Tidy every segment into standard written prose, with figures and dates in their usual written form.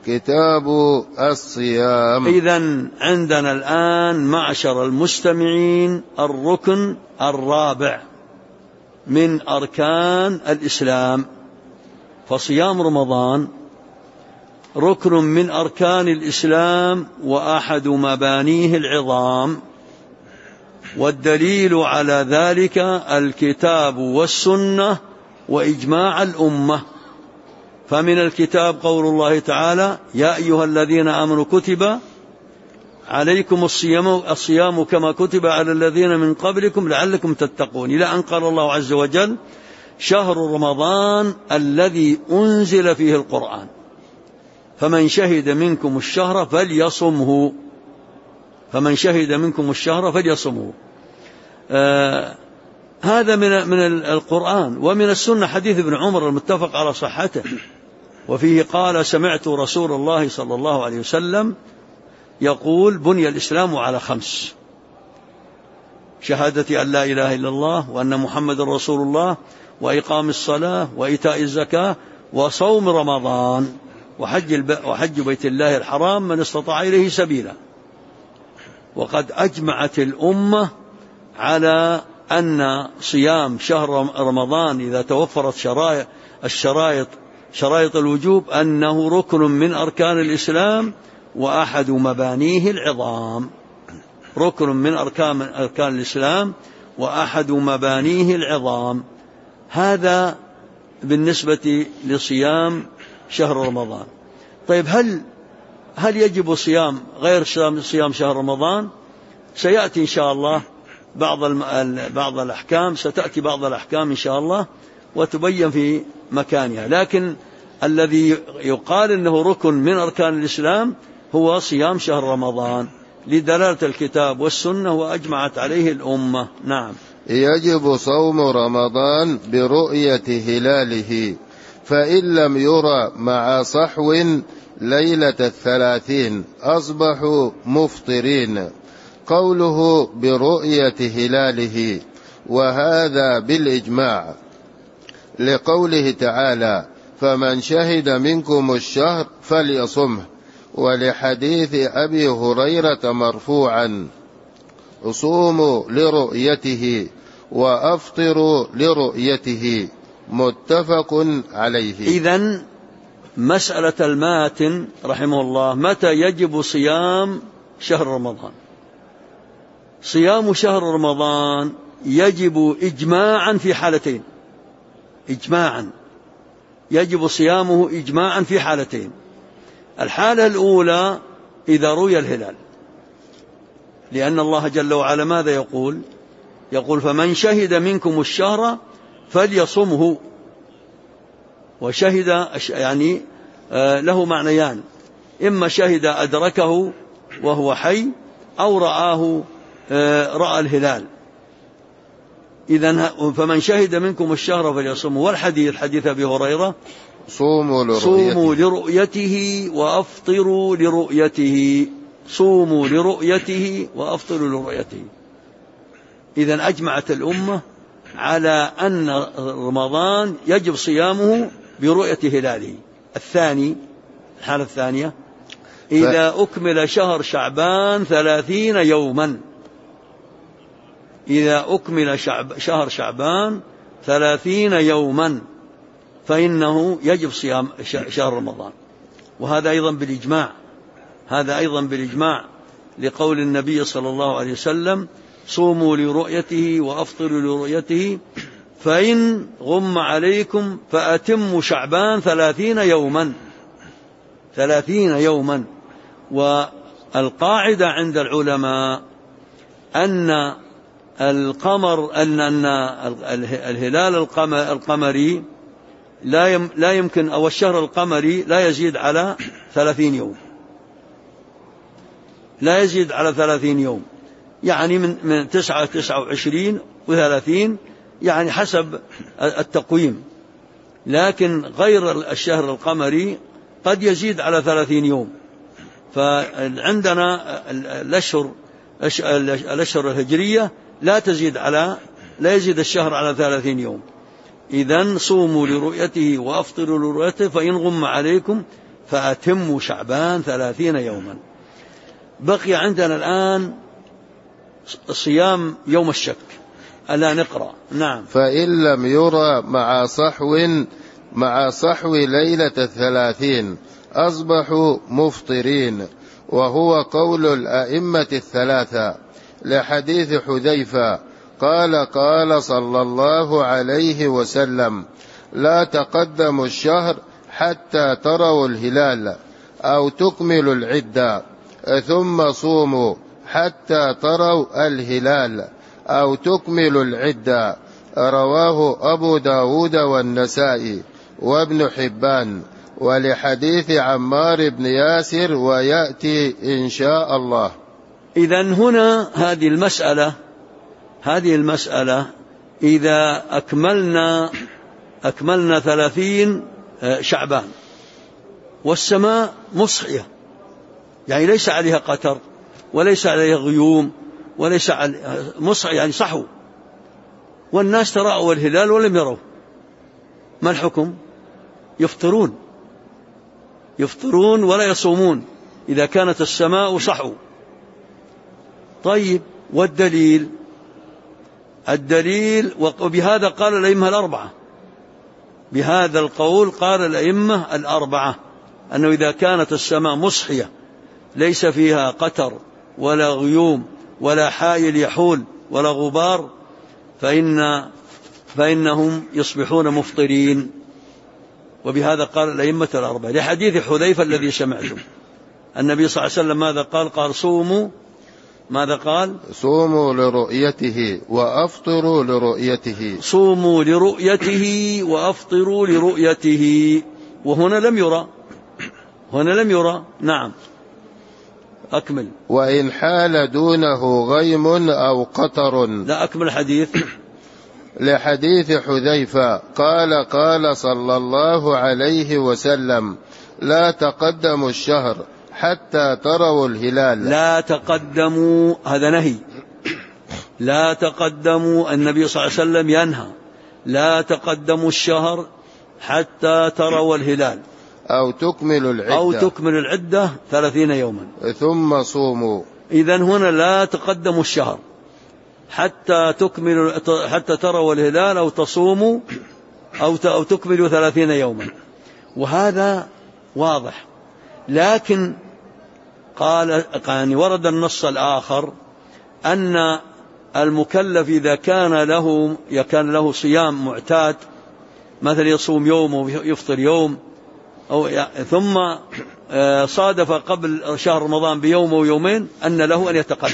كتاب الصيام. إذن عندنا الآن معشر المستمعين الركن الرابع من أركان الإسلام. فصيام رمضان ركن من أركان الإسلام وأحد مبانيه العظام، والدليل على ذلك الكتاب والسنة وإجماع الأمة. فمن الكتاب قول الله تعالى: يا أيها الذين آمنوا كتب عليكم الصيام كما كتب على الذين من قبلكم لعلكم تتقون، إلى أن قال الله عز وجل: شهر رمضان الذي أنزل فيه القرآن فمن شهد منكم الشهر فليصمه. فمن شهد منكم الشهر فليصمه. هذا من القرآن. ومن السنة حديث ابن عمر المتفق على صحته، وفيه قال: سمعت رسول الله صلى الله عليه وسلم يقول: بني الإسلام على 5: شهادة أن لا إله إلا الله وأن محمد رسول الله وإقام الصلاة وإيتاء الزكاة وصوم رمضان وحج بيت الله الحرام من استطاع إليه سبيلا. وقد أجمعت الأمة على أن صيام شهر رمضان إذا توفرت شرائط الوجوب أنه ركن من أركان الإسلام وأحد مبانيه العظام. ركن من أركان الإسلام وأحد مبانيه العظام. هذا بالنسبة لصيام شهر رمضان. طيب، هل يجب صيام غير صيام شهر رمضان؟ سيأتي إن شاء الله بعض الأحكام، ستأتي بعض الأحكام إن شاء الله وتبين في مكانها، لكن الذي يقال إنه ركن من أركان الإسلام هو صيام شهر رمضان لدلالة الكتاب والسنة وأجمعت عليه الأمة. نعم. يجب صوم رمضان برؤية هلاله، فإن لم يرى مع صحو ليلة 30 أصبحوا مفطرين. قوله برؤية هلاله، وهذا بالإجماع، لقوله تعالى: فمن شهد منكم الشهر فليصمه، ولحديث أبي هريرة مرفوعا: صوموا لرؤيته وأفطروا لرؤيته، متفق عليه. إذن مسألة الماتن رحمه الله: متى يجب صيام شهر رمضان؟ صيام شهر رمضان يجب إجماعا في حالتين. إجماعا يجب صيامه إجماعا في حالتين. الحالة الأولى إذا رؤي الهلال، لأن الله جل وعلا ماذا يقول؟ يقول: فمن شهد منكم الشهر فليصمه. وشهد يعني له معنيان: إما شهد أدركه وهو حي، أو رأى الهلال. إذن فمن شهد منكم الشهر فليصمه. والحديث حديث أبي هريرة: صوموا لرؤيته وأفطروا لرؤيته. صوموا لرؤيته وأفطروا لرؤيته. إذن أجمعت الأمة على أن رمضان يجب صيامه برؤية هلاله. الحالة الثانية: إذا أكمل شهر شعبان 30 يوما. إذا أكمل شهر شعبان 30 يوما فإنه يجب صيام شهر رمضان. وهذا أيضا بالإجماع. هذا أيضا بالإجماع، لقول النبي صلى الله عليه وسلم: صوموا لرؤيته وأفطروا لرؤيته، فإن غم عليكم فأتموا شعبان 30 يوما. 30 يوما. والقاعدة عند العلماء أن الهلال القمري لا يمكن، أو الشهر القمري لا يزيد على 30 يوم. لا يزيد على 30 يوم، يعني من 29 و30، يعني حسب التقويم. لكن غير الشهر القمري قد يزيد على 30 يوم. فعندنا الأشهر الهجرية لا يزيد الشهر على 30 يوم. إذن صوموا لرؤيته وأفطروا لرؤيته، فإن غم عليكم فأتموا شعبان 30 يوما. بقي عندنا الآن صيام يوم الشك. ألا نقرأ. نعم. فإن لم يرى مع صحو ليلة 30 أصبحوا مفطرين، وهو قول الأئمة الثلاثة، لحديث حذيفة قال صلى الله عليه وسلم: لا تقدموا الشهر حتى تروا الهلال أو تكملوا العدة، ثم صوموا حتى تروا الهلال أو تكملوا العدة. رواه أبو داود والنسائي وابن حبان، ولحديث عمار بن ياسر ويأتي إن شاء الله. إذن هنا هذه المسألة إذا أكملنا 30 شعبان والسماء مصحية، يعني ليس عليها قتر وليس عليها غيوم وليس مصحية، يعني صحو، والناس تراءوا الهلال ولم يروا، ما الحكم؟ يفطرون ولا يصومون إذا كانت السماء صحو. طيب، والدليل؟ وبهذا قال الأئمة الأربعة، بهذا القول قال الأئمة الأربعة، أنه إذا كانت السماء مصحية ليس فيها قتر ولا غيوم ولا حائل يحول ولا غبار فإنهم يصبحون مفطرين. وبهذا قال الأئمة الأربعة، لحديث حذيفة الذي سمعتم. النبي صلى الله عليه وسلم ماذا قال؟ قال صوموا، ماذا قال؟ صوموا لرؤيته وأفطروا لرؤيته. صوموا لرؤيته وأفطروا لرؤيته. وهنا لم يرى. نعم، أكمل. وإن حال دونه غيم أو قطر. لا، أكمل الحديث. لحديث حذيفة قال صلى الله عليه وسلم: لا تقدموا الشهر حتى تروا الهلال. لا تقدموا، هذا نهي. لا تقدموا، النبي صلى الله عليه وسلم ينهى: لا تقدموا الشهر حتى تروا الهلال أو تكملوا العدة 30 يوما ثم صوموا. إذن هنا لا تقدموا الشهر حتى تروا الهلال أو تصوموا أو تكملوا 30 يوما، وهذا واضح. لكن ورد النص الآخر أن المكلف إذا كان له صيام معتاد، مثلا يصوم يوم ويفطر يوم، ثم صادف قبل شهر رمضان بيوم أو يومين، أن له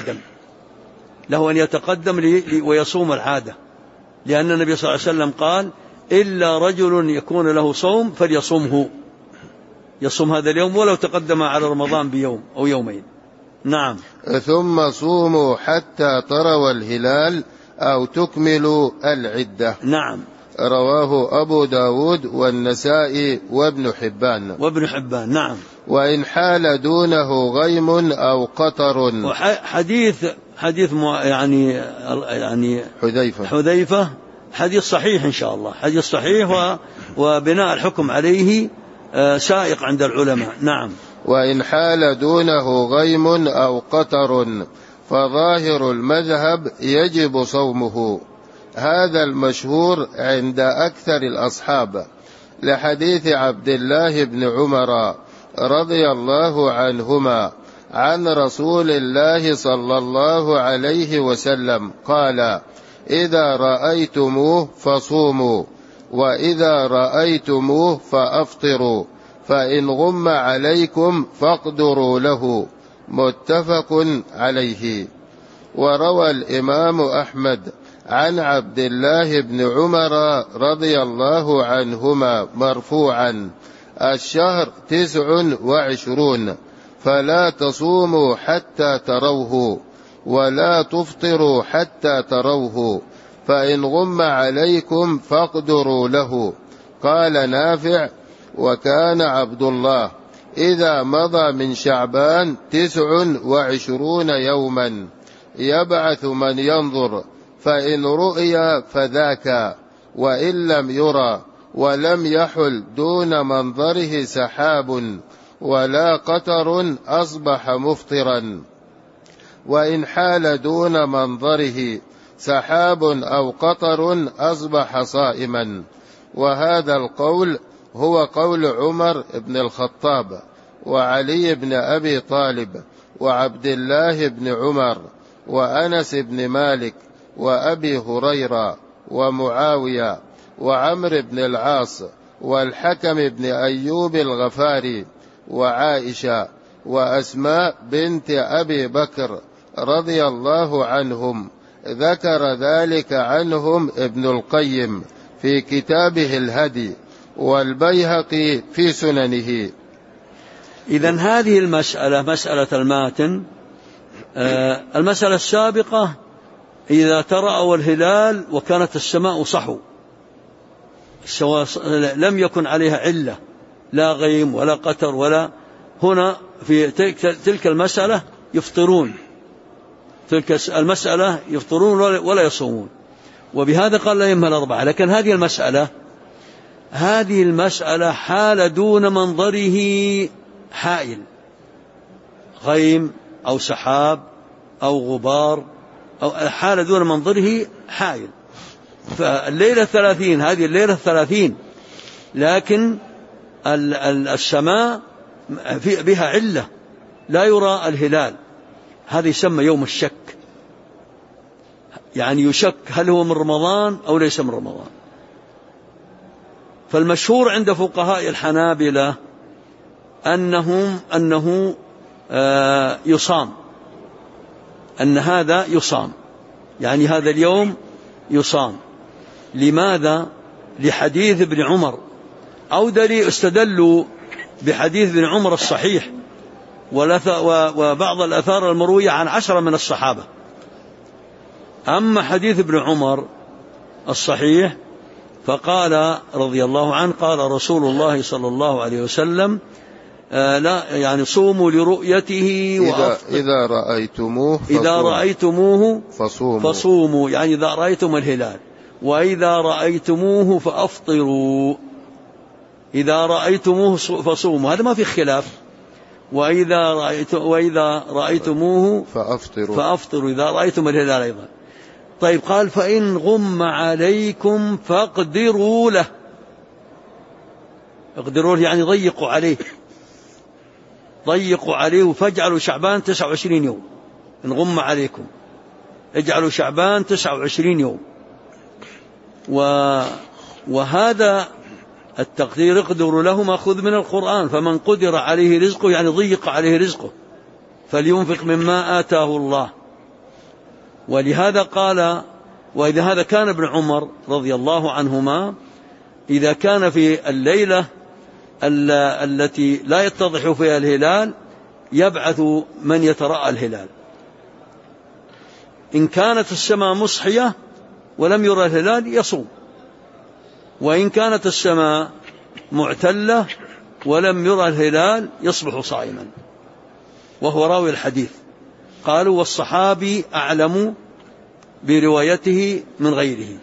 أن يتقدم ويصوم العادة، لأن النبي صلى الله عليه وسلم قال: إلا رجل يكون له صوم فليصومه، يصوم هذا اليوم ولو تقدم على رمضان بيوم أو يومين. نعم. ثم صوموا حتى تروا الهلال أو تكملوا العدة. نعم. رواه أبو داود والنسائي وابن حبان. نعم. وإن حال دونه غيم أو قطر. حديث يعني حذيفة حديث صحيح إن شاء الله، حديث صحيح، وبناء الحكم عليه سائق عند العلماء. نعم. وإن حال دونه غيم أو قطر فظاهر المذهب يجب صومه، هذا المشهور عند أكثر الأصحاب، لحديث عبد الله بن عمر رضي الله عنهما عن رسول الله صلى الله عليه وسلم قال: إذا رأيتموه فصوموا، وإذا رأيتموه فأفطروا، فإن غم عليكم فاقدروا له. متفق عليه. وروى الإمام أحمد عن عبد الله بن عمر رضي الله عنهما مرفوعا: الشهر 29، فلا تصوموا حتى تروه ولا تفطروا حتى تروه، فإن غم عليكم فاقدروا له. قال نافع: وكان عبد الله إذا مضى من شعبان 29 يوما يبعث من ينظر، فإن رؤي فذاك، وإن لم يرى ولم يحل دون منظره سحاب ولا قطر أصبح مفطرا، وإن حال دون منظره سحاب أو قطر أصبح صائما. وهذا القول هو قول عمر بن الخطاب وعلي بن أبي طالب وعبد الله بن عمر وأنس بن مالك وأبي هريرة ومعاوية وعمرو بن العاص والحكم بن أيوب الغفاري وعائشة وأسماء بنت أبي بكر رضي الله عنهم. ذكر ذلك عنهم ابن القيم في كتابه الهدي، والبيهقي في سننه. إذن هذه المسألة مسألة الماتن. المسألة السابقة إذا ترأوا الهلال وكانت السماء صحو لم يكن عليها علة، لا غيم ولا قتر ولا، هنا في تلك المسألة يفطرون، تلك المسألة يفطرون ولا يصومون. وبهذا قال الأئمة الأربعة. لكن هذه المسألة حال دون منظره حائل، غيم أو سحاب أو غبار، أو حال دون منظره حائل. فالليلة 30، هذه الليلة 30، لكن السماء بها علة لا يرى الهلال، هذا يسمى يوم الشك، يعني يشك هل هو من رمضان أو ليس من رمضان. فالمشهور عند فقهاء الحنابلة أنه يصام، أن هذا يصام، يعني هذا اليوم يصام. لماذا؟ لحديث ابن عمر، أو استدلوا بحديث ابن عمر الصحيح وبعض الآثار المروية عن 10 من الصحابة. أما حديث ابن عمر الصحيح فقال رضي الله عنه قال رسول الله صلى الله عليه وسلم لا يعني صوموا لرؤيته إذا رأيتموه فصوموا، يعني إذا رأيتم الهلال، وإذا رأيتموه فأفطروا، إذا رأيتموه فصوموا، هذا ما في خلاف. وإذا رأيتموه فأفطروا إذا رأيتم الهلال أيضا. طيب قال فإن غم عليكم فاقدروا له، اقدروا له يعني ضيقوا عليه فاجعلوا شعبان 29 يوم. إن غم عليكم اجعلوا شعبان 29 يوم. وهذا التقدير اقدروا له مأخوذ من القرآن، فمن قدر عليه رزقه يعني ضيق عليه رزقه فلينفق مما آتاه الله. ولهذا قال وإذا هذا كان ابن عمر رضي الله عنهما إذا كان في الليلة التي لا يتضح فيها الهلال يبعث من يترأى الهلال. إن كانت السماء مصحية ولم يرى الهلال يصوم، وإن كانت السماء معتلة ولم يرى الهلال يصبح صائما، وهو راوي الحديث. قالوا والصحابي أعلم بروايته من غيره.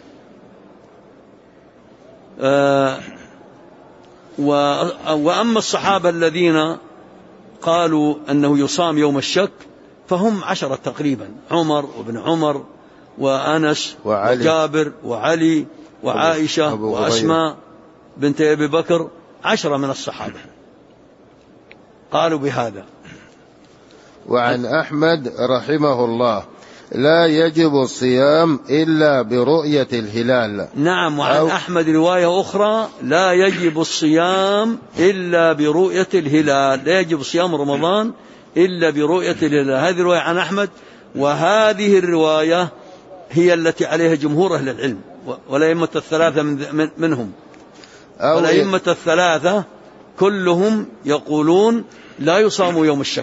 وأما الصحابة الذين قالوا أنه يصام يوم الشك فهم 10 تقريبا، عمر وابن عمر وأنس وجابر وعلي وعائشة وأسماء بنت أبي بكر، 10 من الصحابة قالوا بهذا. وعن أحمد رحمه الله لا يجب الصيام إلا برؤية الهلال. نعم، وعن أحمد رواية أخرى لا يجب الصيام إلا برؤية الهلال، لا يجب صيام رمضان إلا برؤية الهلال. هذه رواية عن أحمد، وهذه الرواية هي التي عليها جمهور أهل العلم والأئمة الثلاثة منهم. والأئمة الثلاثة كلهم يقولون لا يصام يوم الشك،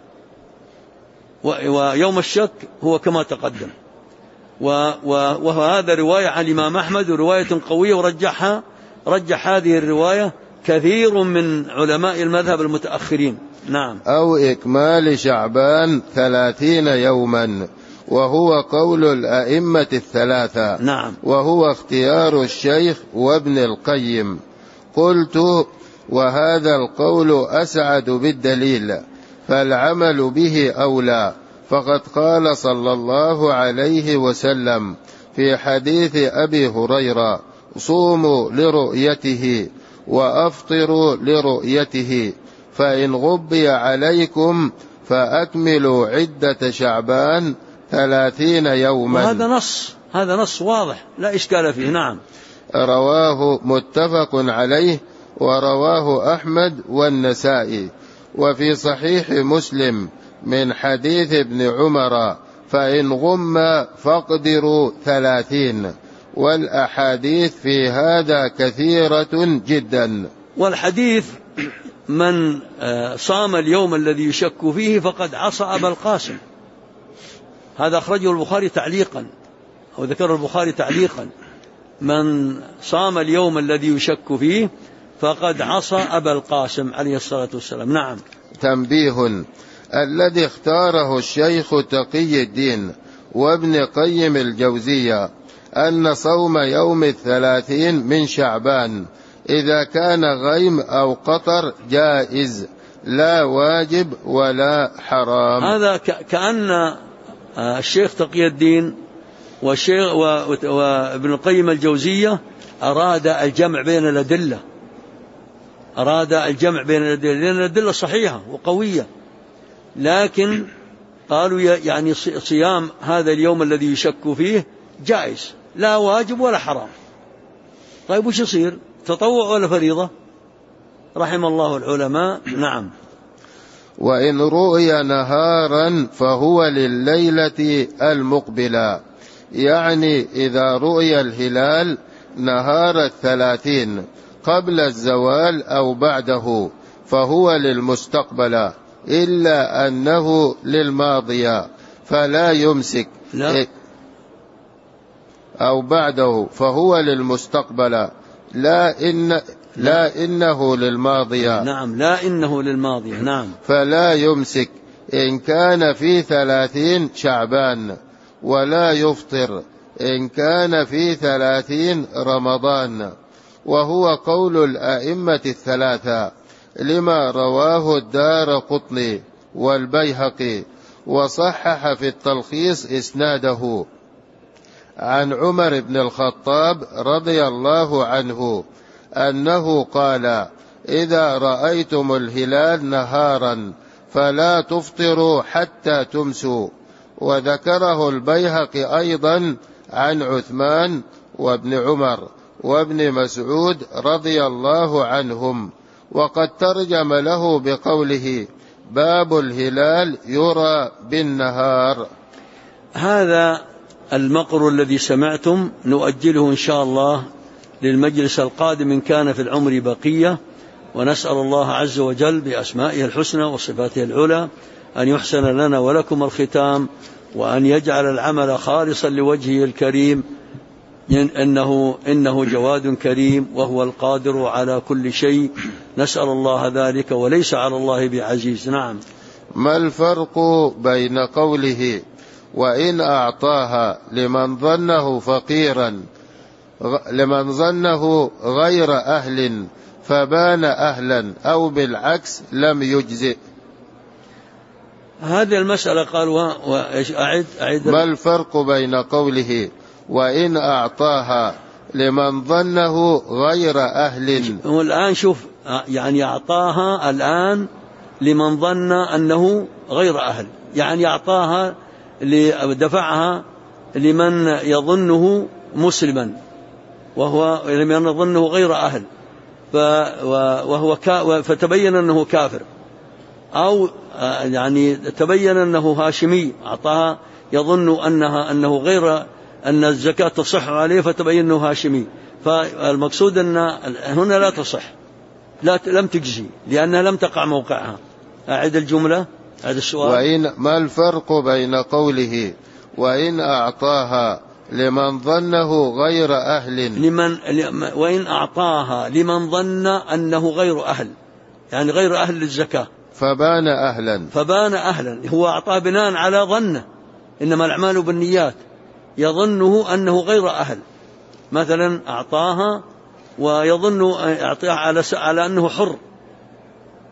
ويوم الشك هو كما تقدم. وهذا رواية عن الإمام أحمد ورواية قوية، رجح هذه الرواية كثير من علماء المذهب المتأخرين. نعم. أو إكمال شعبان 30 يوما، وهو قول الأئمة الثلاثة. نعم. وهو اختيار الشيخ وابن القيم. قلت وهذا القول أسعد بالدليل، فالعمل به أولى. فقد قال صلى الله عليه وسلم في حديث أبي هريرة: صوموا لرؤيته وأفطروا لرؤيته، فإن غبي عليكم فأكملوا عدة شعبان 30 يوما. هذا نص واضح لا إشكال فيه. نعم. رواه متفق عليه، ورواه أحمد والنسائي. وفي صحيح مسلم من حديث ابن عمر: فإن غم فاقدروا 30. والأحاديث في هذا كثيرة جدا. والحديث: من صام اليوم الذي يشك فيه فقد عصى أبا القاسم، هذا أخرجه البخاري تعليقا، أو ذكر البخاري تعليقا: من صام اليوم الذي يشك فيه فقد عصى أبا القاسم عليه الصلاة والسلام. نعم. تنبيه: الذي اختاره الشيخ تقي الدين وابن قيم الجوزية أن صوم يوم 30 من شعبان إذا كان غيم أو قطر جائز، لا واجب ولا حرام. هذا كأن الشيخ تقي الدين وابن القيم الجوزية أراد الجمع بين الأدلة، لأن الأدلة صحيحة وقوية، لكن قالوا يعني صيام هذا اليوم الذي يشك فيه جائز، لا واجب ولا حرام. طيب وش يصير، تطوع ولا فريضة؟ رحم الله العلماء. نعم. وإن رؤي نهارا فهو لليلة المقبلة، يعني إذا رؤي الهلال نهار 30 قبل الزوال أو بعده فهو للمستقبل، إلا أنه للماضية فلا يمسك. لا. أو بعده فهو للمستقبل، لا إنه للماضية. نعم. لا إنه للماضية. نعم. فلا يمسك إن كان في 30 شعبان، ولا يفطر إن كان في 30 رمضان. وهو قول الأئمة الثلاثة، لما رواه الدارقطني والبيهقي، وصحح في التلخيص إسناده عن عمر بن الخطاب رضي الله عنه أنه قال: إذا رأيتم الهلال نهارا فلا تفطروا حتى تمسوا. وذكره البيهقي أيضا عن عثمان وابن عمر وابن مسعود رضي الله عنهم، وقد ترجم له بقوله: باب الهلال يرى بالنهار. هذا المقر الذي سمعتم نؤجله إن شاء الله للمجلس القادم إن كان في العمر بقية، ونسأل الله عز وجل بأسمائه الحسنى وصفاته العلى أن يحسن لنا ولكم الختام، وأن يجعل العمل خالصا لوجهه الكريم، إنه جواد كريم وهو القادر على كل شيء، نسأل الله ذلك وليس على الله بعزيز. نعم. ما الفرق بين قوله: وإن أعطاها لمن ظنه فقيرا، لمن ظنه غير أهل فبان أهلا، أو بالعكس لم يجزئ؟ هذه المسألة قال أعد. ما الفرق بين قوله: وإن أعطاها لمن ظنه غير أهل؟ والآن شوف، يعني أعطاها الآن لمن ظن أنه غير أهل، يعني أعطاها دفعها لمن يظنه مسلما وهو لمن يظنه غير أهل، فتبين أنه كافر، أو يعني تبين أنه هاشمي، أعطاها يظن أنه غير أن الزكاة تصح عليه فتبين أنه هاشمي، فالمقصود أن هنا لا تصح، لم تجزي لأنها لم تقع موقعها. أعد الجملة، أعد السؤال. ما الفرق بين قوله: وإن أعطاها لمن ظنه غير أهل، وإن أعطاها لمن ظن أنه غير أهل، يعني غير أهل للزكاة، فبان أهلا، هو أعطاه بناء على ظنه، إنما الأعمال بالنيات، يظنه أنه غير أهل، مثلا أعطاها ويظن أعطاها على أنه حر،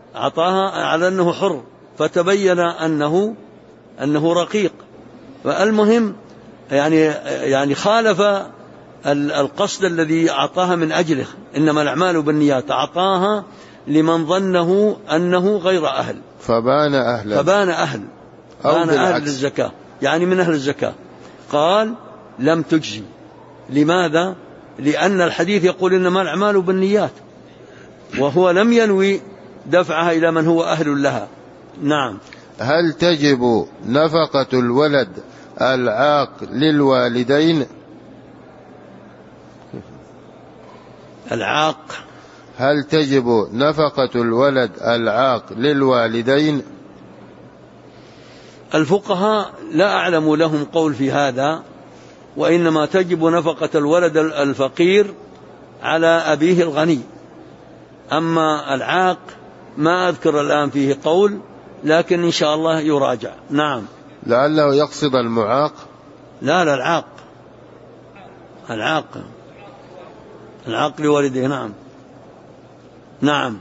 أعطاها على أنه حر، فتبين أنه رقيق. فالمهم يعني خالف القصد الذي أعطاها من أجله، إنما الأعمال بالنيات، أعطاها لمن ظنه أنه غير أهل فبان أهل للزكاة، يعني من أهل الزكاة. قال لم تجزي. لماذا؟ لأن الحديث يقول إنما الأعمال بالنيات، وهو لم ينوي دفعها إلى من هو أهل لها. نعم. هل تجب نفقة الولد العاق للوالدين؟ هل تجب نفقة الولد العاق للوالدين؟ الفقهاء لا أعلم لهم قول في هذا، وإنما تجب نفقة الولد الفقير على أبيه الغني. أما العاق ما أذكر الآن فيه قول، لكن إن شاء الله يراجع. نعم. لعله يقصد المعاق. لا العاق لوالده. نعم.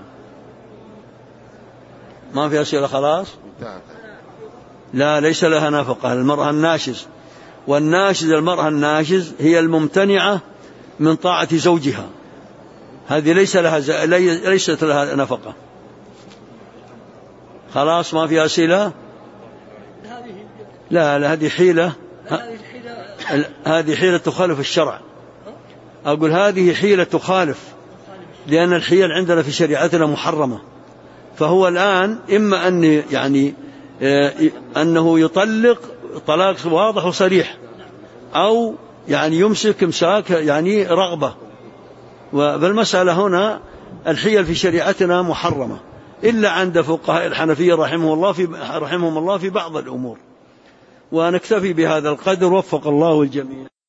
ما في أسئلة خلاص؟ لا، ليس لها نفقة. المرأة الناشز، والناشز المرأة الناشز هي الممتنعة من طاعة زوجها، هذه ليست لها نفقة. خلاص ما في أسئلة؟ لا هذه حيلة، هذه حيلة تخالف الشرع. أقول هذه حيلة تخالف، لأن الحيل عندنا في شريعتنا محرمة. فهو الآن إما أنه يطلق طلاق واضح وصريح، أو يمسك إمساك رغبة. والمسألة هنا الحيل في شريعتنا محرمة، إلا عند فقهاء الحنفية رحمهم الله في بعض الأمور. ونكتفي بهذا القدر، وفق الله الجميع.